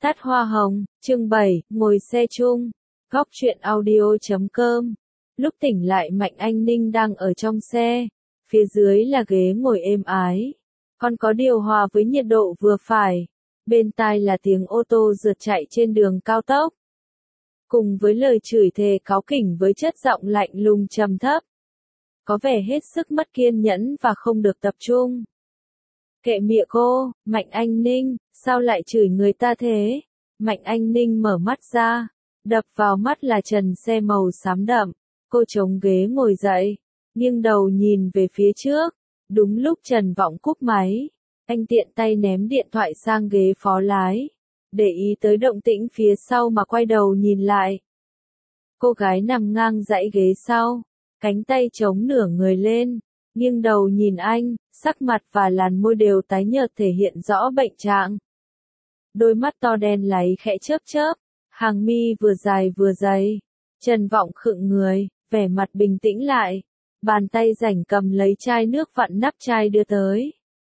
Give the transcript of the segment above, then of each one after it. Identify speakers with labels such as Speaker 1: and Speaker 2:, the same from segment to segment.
Speaker 1: Tát hoa hồng, chương 7, ngồi xe chung. Góc truyện audio.com. Lúc tỉnh lại Mạnh Anh Ninh đang ở trong xe. Phía dưới là ghế ngồi êm ái. Còn có điều hòa với nhiệt độ vừa phải. Bên tai là tiếng ô tô rượt chạy trên đường cao tốc. Cùng với lời chửi thề cáu kỉnh với chất giọng lạnh lùng trầm thấp. Có vẻ hết sức mất kiên nhẫn và không được tập trung. Kệ miệng cô, Mạnh Anh Ninh, sao lại chửi người ta thế? Mạnh Anh Ninh mở mắt ra, đập vào mắt là trần xe màu xám đậm. Cô chống ghế ngồi dậy, nghiêng đầu nhìn về phía trước. Đúng lúc Trần Vọng cúp máy, anh tiện tay ném điện thoại sang ghế phó lái. Để ý tới động tĩnh phía sau mà quay đầu nhìn lại. Cô gái nằm ngang dãy ghế sau, cánh tay chống nửa người lên, nghiêng đầu nhìn anh, sắc mặt và làn môi đều tái nhợt thể hiện rõ bệnh trạng. Đôi mắt to đen láy khẽ chớp chớp, hàng mi vừa dài vừa dày. Trần Vọng khựng người, vẻ mặt bình tĩnh lại, bàn tay rảnh cầm lấy chai nước vặn nắp chai đưa tới.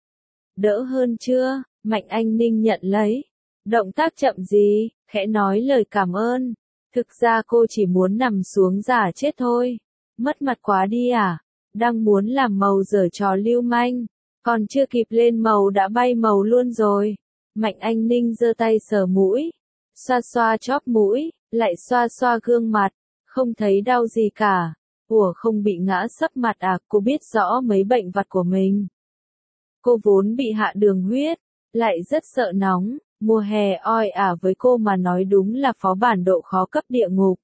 Speaker 1: Đỡ hơn chưa? Mạnh Anh Ninh nhận lấy. Động tác chậm gì, khẽ nói lời cảm ơn. Thực ra cô chỉ muốn nằm xuống giả chết thôi. Mất mặt quá đi à? Đang muốn làm màu giở trò lưu manh, còn chưa kịp lên màu đã bay màu luôn rồi. Mạnh Anh Ninh giơ tay sờ mũi, xoa xoa chóp mũi, lại xoa xoa gương mặt, không thấy đau gì cả. Ủa không bị ngã sấp mặt à? Cô biết rõ mấy bệnh vặt của mình. Cô vốn bị hạ đường huyết, lại rất sợ nóng, mùa hè oi ả với cô mà nói đúng là phó bản độ khó cấp địa ngục.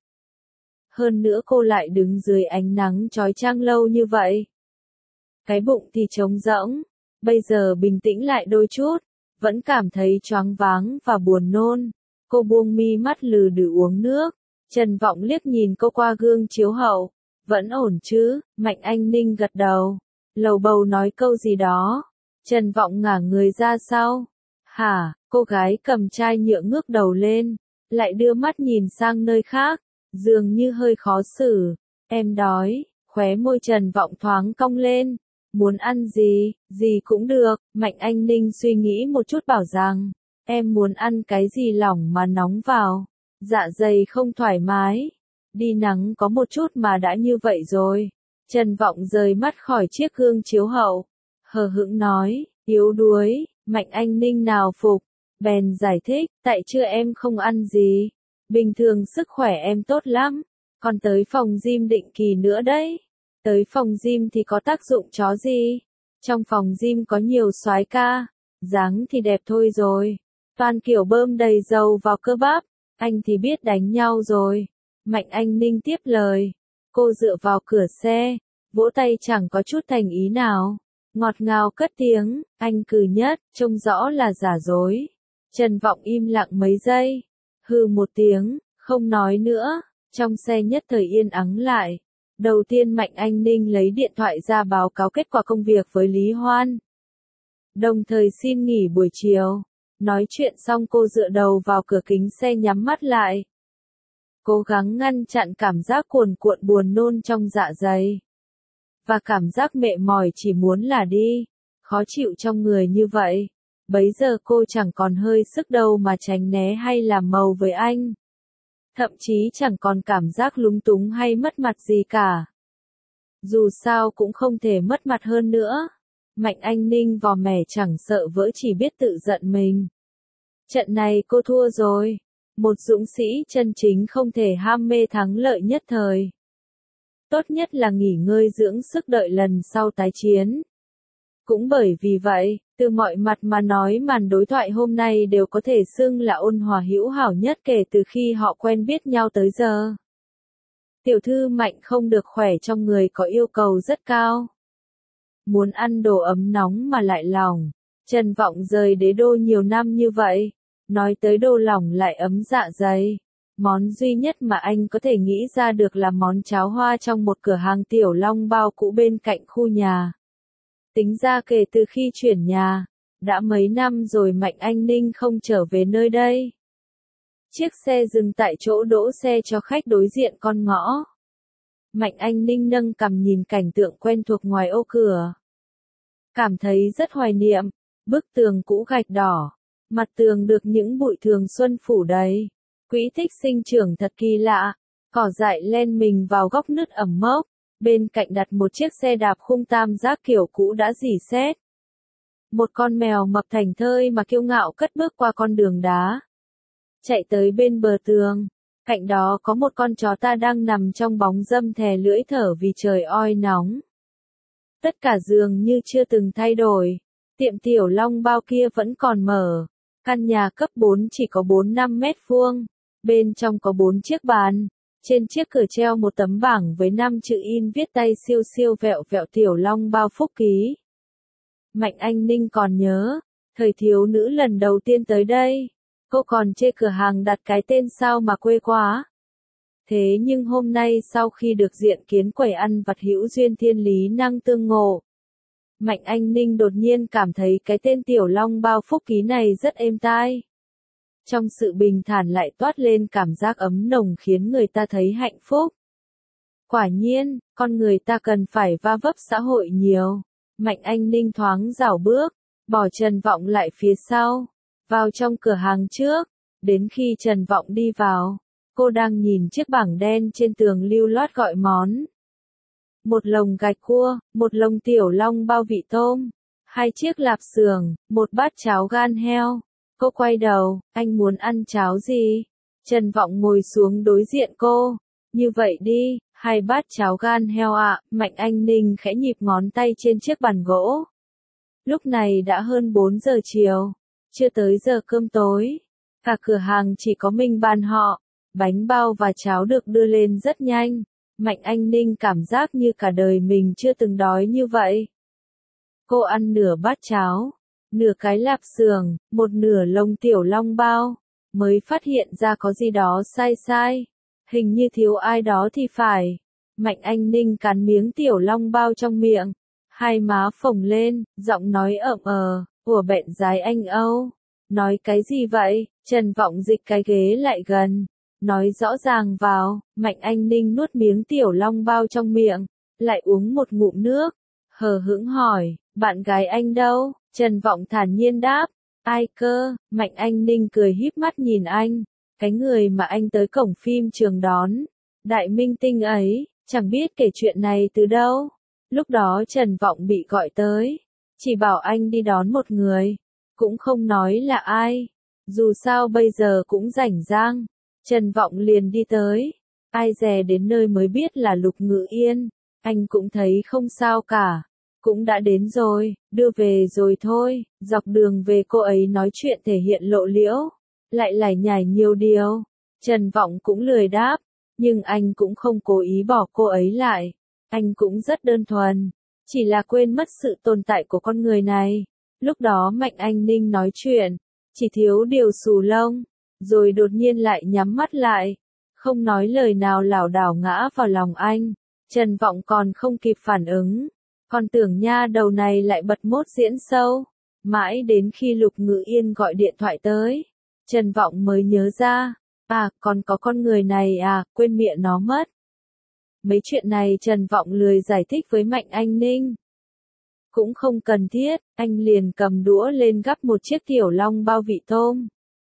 Speaker 1: Hơn nữa cô lại đứng dưới ánh nắng chói chang lâu như vậy. Cái bụng thì trống rỗng, bây giờ bình tĩnh lại đôi chút, vẫn cảm thấy choáng váng và buồn nôn. Cô buông mi mắt lừ đừ uống nước. Trần Vọng liếc nhìn cô qua gương chiếu hậu. Vẫn ổn chứ? Mạnh Anh Ninh gật đầu, lầu bầu nói câu gì đó. Trần Vọng ngả người ra sau. Hả? Cô gái cầm chai nhựa ngước đầu lên, lại đưa mắt nhìn sang nơi khác, dường như hơi khó xử. Em đói. Khóe môi Trần Vọng thoáng cong lên. Muốn ăn gì? Gì cũng được. Mạnh Anh Ninh suy nghĩ một chút bảo rằng, em muốn ăn cái gì lỏng mà nóng vào. Dạ dày không thoải mái. Đi nắng có một chút mà đã như vậy rồi. Trần Vọng rời mắt khỏi chiếc gương chiếu hậu, hờ hững nói, yếu đuối. Mạnh Anh Ninh nào phục, bèn giải thích, tại trưa em không ăn gì. Bình thường sức khỏe em tốt lắm, còn tới phòng gym định kỳ nữa đấy. Tới phòng gym thì có tác dụng chó gì? Trong phòng gym có nhiều soái ca, dáng thì đẹp thôi rồi. Toàn kiểu bơm đầy dầu vào cơ bắp, anh thì biết đánh nhau rồi. Mạnh Anh Ninh tiếp lời. Cô dựa vào cửa xe, vỗ tay chẳng có chút thành ý nào. Ngọt ngào cất tiếng, anh cừ nhất, trông rõ là giả dối. Trần Vọng im lặng mấy giây, hừ một tiếng, không nói nữa. Trong xe nhất thời yên ắng lại. Đầu tiên Mạnh Anh Ninh lấy điện thoại ra báo cáo kết quả công việc với Lý Hoan. Đồng thời xin nghỉ buổi chiều. Nói chuyện xong cô dựa đầu vào cửa kính xe nhắm mắt lại. Cố gắng ngăn chặn cảm giác cuồn cuộn buồn nôn trong dạ dày. Và cảm giác mệt mỏi chỉ muốn là đi. Khó chịu trong người như vậy. Bấy giờ cô chẳng còn hơi sức đâu mà tránh né hay làm màu với anh. Thậm chí chẳng còn cảm giác lúng túng hay mất mặt gì cả. Dù sao cũng không thể mất mặt hơn nữa. Mạnh Anh Ninh vò mẻ chẳng sợ vỡ chỉ biết tự giận mình. Trận này cô thua rồi. Một dũng sĩ chân chính không thể ham mê thắng lợi nhất thời. Tốt nhất là nghỉ ngơi dưỡng sức đợi lần sau tái chiến. Cũng bởi vì vậy, từ mọi mặt mà nói màn đối thoại hôm nay đều có thể xưng là ôn hòa hữu hảo nhất kể từ khi họ quen biết nhau tới giờ. Tiểu thư Mạnh không được khỏe trong người có yêu cầu rất cao. Muốn ăn đồ ấm nóng mà lại lỏng. Trần Vọng rời đế đô nhiều năm như vậy. Nói tới đồ lỏng lại ấm dạ dày. Món duy nhất mà anh có thể nghĩ ra được là món cháo hoa trong một cửa hàng tiểu long bao cũ bên cạnh khu nhà. Tính ra kể từ khi chuyển nhà, đã mấy năm rồi Mạnh Anh Ninh không trở về nơi đây. Chiếc xe dừng tại chỗ đỗ xe cho khách đối diện con ngõ. Mạnh Anh Ninh nâng cằm nhìn cảnh tượng quen thuộc ngoài ô cửa. Cảm thấy rất hoài niệm, bức tường cũ gạch đỏ, Mặt tường được những bụi thường xuân phủ đầy. Quỹ tích sinh trưởng thật kỳ lạ. Cỏ dại len mình vào góc nứt ẩm mốc. Bên cạnh đặt một chiếc xe đạp khung tam giác kiểu cũ đã rỉ sét. Một con mèo mập thành thơi mà kiêu ngạo cất bước qua con đường đá. Chạy tới bên bờ tường. Cạnh đó có một con chó ta đang nằm trong bóng râm thè lưỡi thở vì trời oi nóng. Tất cả dường như chưa từng thay đổi. Tiệm tiểu long bao kia vẫn còn mở. Căn nhà cấp 4 chỉ có 4-5 mét vuông. Bên trong có 4 chiếc bàn. Trên chiếc cửa treo một tấm bảng với 5 chữ in viết tay siêu siêu vẹo vẹo tiểu long bao phúc ký. Mạnh Anh Ninh còn nhớ, thời thiếu nữ lần đầu tiên tới đây. Cô còn chê cửa hàng đặt cái tên sao mà quê quá. Thế nhưng hôm nay sau khi được diện kiến quầy ăn vặt hữu duyên thiên lý năng tương ngộ, Mạnh Anh Ninh đột nhiên cảm thấy cái tên tiểu long bao phúc ký này rất êm tai. Trong sự bình thản lại toát lên cảm giác ấm nồng khiến người ta thấy hạnh phúc. Quả nhiên, con người ta cần phải va vấp xã hội nhiều. Mạnh Anh Ninh thoáng rảo bước, bỏ Trần Vọng lại phía sau, vào trong cửa hàng trước. Đến khi Trần Vọng đi vào, cô đang nhìn chiếc bảng đen trên tường lưu loát gọi món. Một lồng gạch cua, một lồng tiểu long bao vị tôm, 2 chiếc lạp xưởng, một bát cháo gan heo. Cô quay đầu, anh muốn ăn cháo gì? Trần Vọng ngồi xuống đối diện cô. Như vậy đi, 2 bát cháo gan heo ạ. Mạnh Anh Ninh khẽ nhịp ngón tay trên chiếc bàn gỗ. Lúc này đã hơn 4 giờ chiều, chưa tới giờ cơm tối. Cả cửa hàng chỉ có mình bàn họ. Bánh bao và cháo được đưa lên rất nhanh. Mạnh Anh Ninh cảm giác như cả đời mình chưa từng đói như vậy. Cô ăn nửa bát cháo, nửa cái lạp xưởng, một nửa lồng tiểu long bao, mới phát hiện ra có gì đó sai sai. Hình như thiếu ai đó thì phải. Mạnh Anh Ninh cắn miếng tiểu long bao trong miệng, hai má phồng lên, giọng nói ậm của bẹn gái anh Âu. Nói cái gì vậy? Trần Vọng dịch cái ghế lại gần. Nói rõ ràng vào. Mạnh Anh Ninh nuốt miếng tiểu long bao trong miệng, lại uống một ngụm nước, hờ hững hỏi, bạn gái anh đâu? Trần Vọng thản nhiên đáp, ai cơ? Mạnh Anh Ninh cười híp mắt nhìn anh, cái người mà anh tới cổng phim trường đón, đại minh tinh ấy, chẳng biết kể chuyện này từ đâu. Lúc đó Trần Vọng bị gọi tới, chỉ bảo anh đi đón một người, cũng không nói là ai, dù sao bây giờ cũng rảnh rang. Trần Vọng liền đi tới, ai dè đến nơi mới biết là Lục Ngự Yên, anh cũng thấy không sao cả, cũng đã đến rồi, đưa về rồi thôi. Dọc đường về cô ấy nói chuyện thể hiện lộ liễu, lại lải nhải nhiều điều. Trần Vọng cũng lười đáp, nhưng anh cũng không cố ý bỏ cô ấy lại, anh cũng rất đơn thuần, chỉ là quên mất sự tồn tại của con người này. Lúc đó Mạnh Anh Ninh nói chuyện, chỉ thiếu điều xù lông, rồi đột nhiên lại nhắm mắt lại, không nói lời nào lảo đảo ngã vào lòng anh. Trần Vọng còn không kịp phản ứng, còn tưởng nha đầu này lại bật mốt diễn sâu. Mãi đến khi Lục Ngự Yên gọi điện thoại tới, Trần Vọng mới nhớ ra, còn có con người này quên miệng nó mất. Mấy chuyện này Trần Vọng lười giải thích với Mạnh Anh Ninh. Cũng không cần thiết, anh liền cầm đũa lên gắp một chiếc tiểu long bao vị tôm.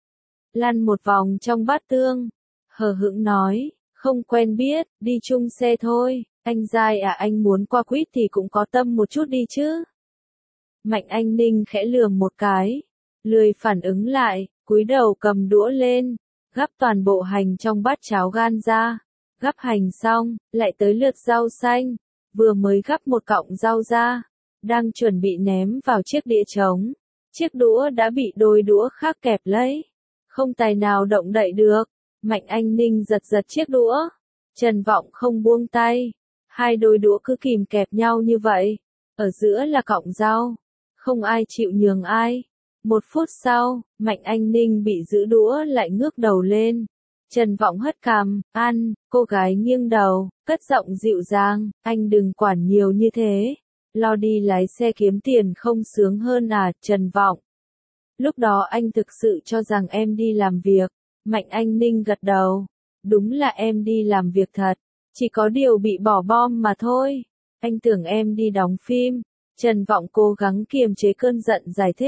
Speaker 1: Lăn một vòng trong bát tương, hờ hững nói, không quen biết, đi chung xe thôi. Anh dai anh muốn qua quýt thì cũng có tâm một chút đi chứ. Mạnh Anh Ninh khẽ lườm một cái, lười phản ứng lại, cúi đầu cầm đũa lên, gắp toàn bộ hành trong bát cháo gan ra. Gắp hành xong, lại tới lượt rau xanh, vừa mới gắp một cọng rau ra, đang chuẩn bị ném vào chiếc đĩa trống. Chiếc đũa đã bị đôi đũa khác kẹp lấy, không tài nào động đậy được. Mạnh Anh Ninh giật giật chiếc đũa, Trần Vọng không buông tay. Hai đôi đũa cứ kìm kẹp nhau như vậy, ở giữa là cọng rau, không ai chịu nhường ai. 1 phút sau, Mạnh Anh Ninh bị giữ đũa lại ngước đầu lên. Trần Vọng hất cằm, ăn, cô gái nghiêng đầu, cất giọng dịu dàng, anh đừng quản nhiều như thế, lo đi lái xe kiếm tiền không sướng hơn Trần Vọng. Lúc đó anh thực sự cho rằng em đi làm việc. Mạnh Anh Ninh gật đầu, đúng là em đi làm việc thật. Chỉ có điều bị bỏ bom mà thôi. Anh tưởng em đi đóng phim. Trần Vọng cố gắng kiềm chế cơn giận giải thích.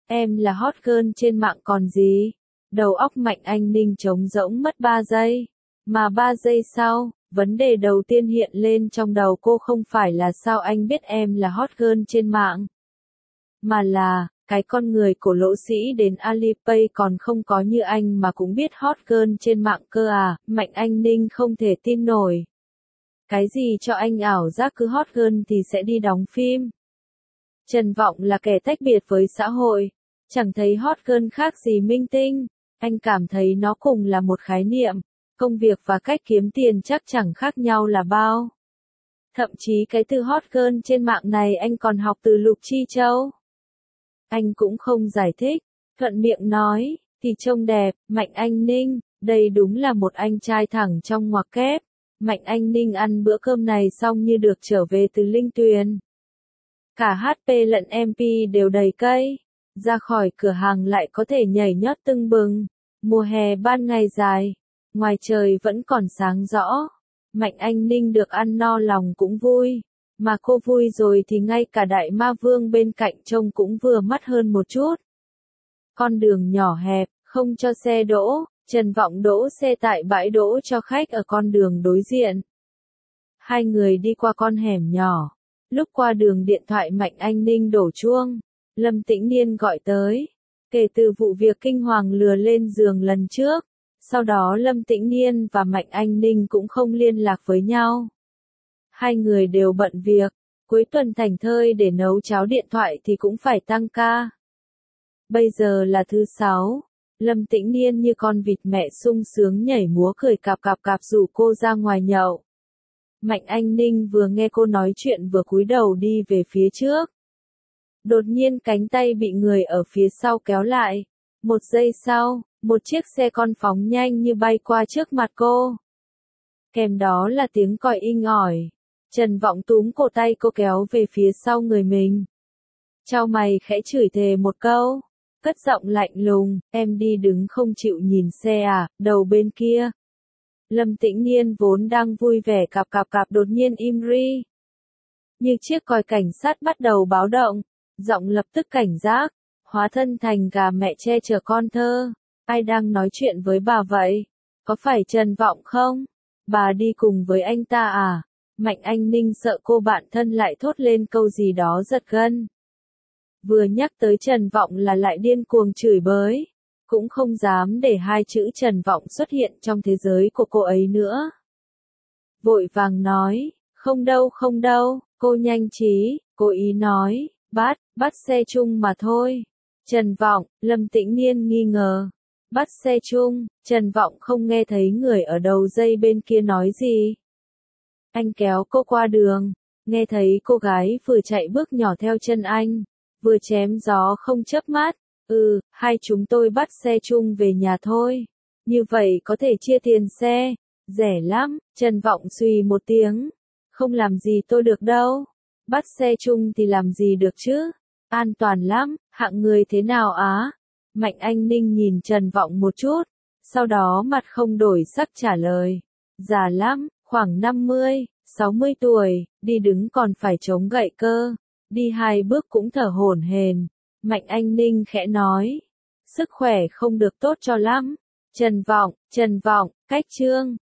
Speaker 1: Em là hot girl trên mạng còn gì? Đầu óc Mạnh Anh Ninh trống rỗng mất 3 giây. Mà 3 giây sau, vấn đề đầu tiên hiện lên trong đầu cô không phải là sao anh biết em là hot girl trên mạng. Mà là, cái con người của lỗ sĩ đến Alipay còn không có như anh mà cũng biết hot girl trên mạng cơ à, Mạnh Anh Ninh không thể tin nổi. Cái gì cho anh ảo giác cứ hot girl thì sẽ đi đóng phim. Trần Vọng là kẻ tách biệt với xã hội, chẳng thấy hot girl khác gì minh tinh, anh cảm thấy nó cùng là một khái niệm, công việc và cách kiếm tiền chắc chẳng khác nhau là bao. Thậm chí cái từ hot girl trên mạng này anh còn học từ Lục Chi Châu. Anh cũng không giải thích, thuận miệng nói, thì trông đẹp, Mạnh Anh Ninh, đây đúng là một anh trai thẳng trong ngoặc kép. Mạnh Anh Ninh ăn bữa cơm này xong như được trở về từ Linh Tuyền. Cả HP lẫn MP đều đầy cây, ra khỏi cửa hàng lại có thể nhảy nhót tưng bừng. Mùa hè ban ngày dài, ngoài trời vẫn còn sáng rõ. Mạnh Anh Ninh được ăn no lòng cũng vui. Mà cô vui rồi thì ngay cả đại ma vương bên cạnh trông cũng vừa mắt hơn một chút. Con đường nhỏ hẹp, không cho xe đỗ, Trần Vọng đỗ xe tại bãi đỗ cho khách ở con đường đối diện. Hai người đi qua con hẻm nhỏ. Lúc qua đường điện thoại Mạnh Anh Ninh đổ chuông. Lâm Tĩnh Niên gọi tới. Kể từ vụ việc kinh hoàng lừa lên giường lần trước, sau đó Lâm Tĩnh Niên và Mạnh Anh Ninh cũng không liên lạc với nhau. Hai người đều bận việc, cuối tuần thảnh thơi để nấu cháo điện thoại thì cũng phải tăng ca. Bây giờ là thứ 6, Lâm Tĩnh Niên như con vịt mẹ sung sướng nhảy múa cười cạp cạp cạp rủ cô ra ngoài nhậu. Mạnh Anh Ninh vừa nghe cô nói chuyện vừa cúi đầu đi về phía trước. Đột nhiên cánh tay bị người ở phía sau kéo lại. Một giây sau, một chiếc xe con phóng nhanh như bay qua trước mặt cô. Kèm đó là tiếng còi inh ỏi. Trần Vọng túm cổ tay cô kéo về phía sau người mình. Chau mày khẽ chửi thề một câu. Cất giọng lạnh lùng, em đi đứng không chịu nhìn xe à, đầu bên kia. Lâm Tĩnh Niên vốn đang vui vẻ cạp cạp cạp đột nhiên im ri. Như chiếc còi cảnh sát bắt đầu báo động, giọng lập tức cảnh giác, hóa thân thành gà mẹ che chở con thơ. Ai đang nói chuyện với bà vậy? Có phải Trần Vọng không? Bà đi cùng với anh ta à? Mạnh Anh Ninh sợ cô bạn thân lại thốt lên câu gì đó giật gân. Vừa nhắc tới Trần Vọng là lại điên cuồng chửi bới. Cũng không dám để hai chữ Trần Vọng xuất hiện trong thế giới của cô ấy nữa. Vội vàng nói, không đâu, cô nhanh trí, cô ý nói, bắt xe chung mà thôi. Trần Vọng, Lâm Tĩnh Niên nghi ngờ. Bắt xe chung, Trần Vọng không nghe thấy người ở đầu dây bên kia nói gì. Anh kéo cô qua đường, nghe thấy cô gái vừa chạy bước nhỏ theo chân anh, vừa chém gió không chớp mắt. Hai chúng tôi bắt xe chung về nhà thôi. Như vậy có thể chia tiền xe. Rẻ lắm, Trần Vọng xùy một tiếng. Không làm gì tôi được đâu. Bắt xe chung thì làm gì được chứ? An toàn lắm, hạng người thế nào á? Mạnh Anh Ninh nhìn Trần Vọng một chút, sau đó mặt không đổi sắc trả lời. Già lắm, khoảng 50, 60 tuổi, đi đứng còn phải chống gậy cơ. Đi 2 bước cũng thở hổn hển. Mạnh Anh Ninh khẽ nói. Sức khỏe không được tốt cho lắm. Trần Vọng, cách chương.